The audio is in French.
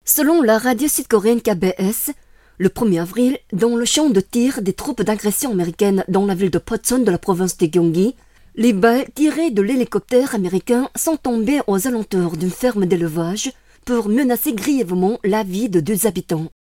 Selon la radio sud-coréenne KBS, le 1er avril, dans le champ de tir des troupes d'agression américaines dans la ville de Pocheon de la province de Gyeonggi, les balles tirées de l'hélicoptère américain sont tombées aux alentours d'une ferme d'élevage pour menacer grièvement la vie de 2 habitants.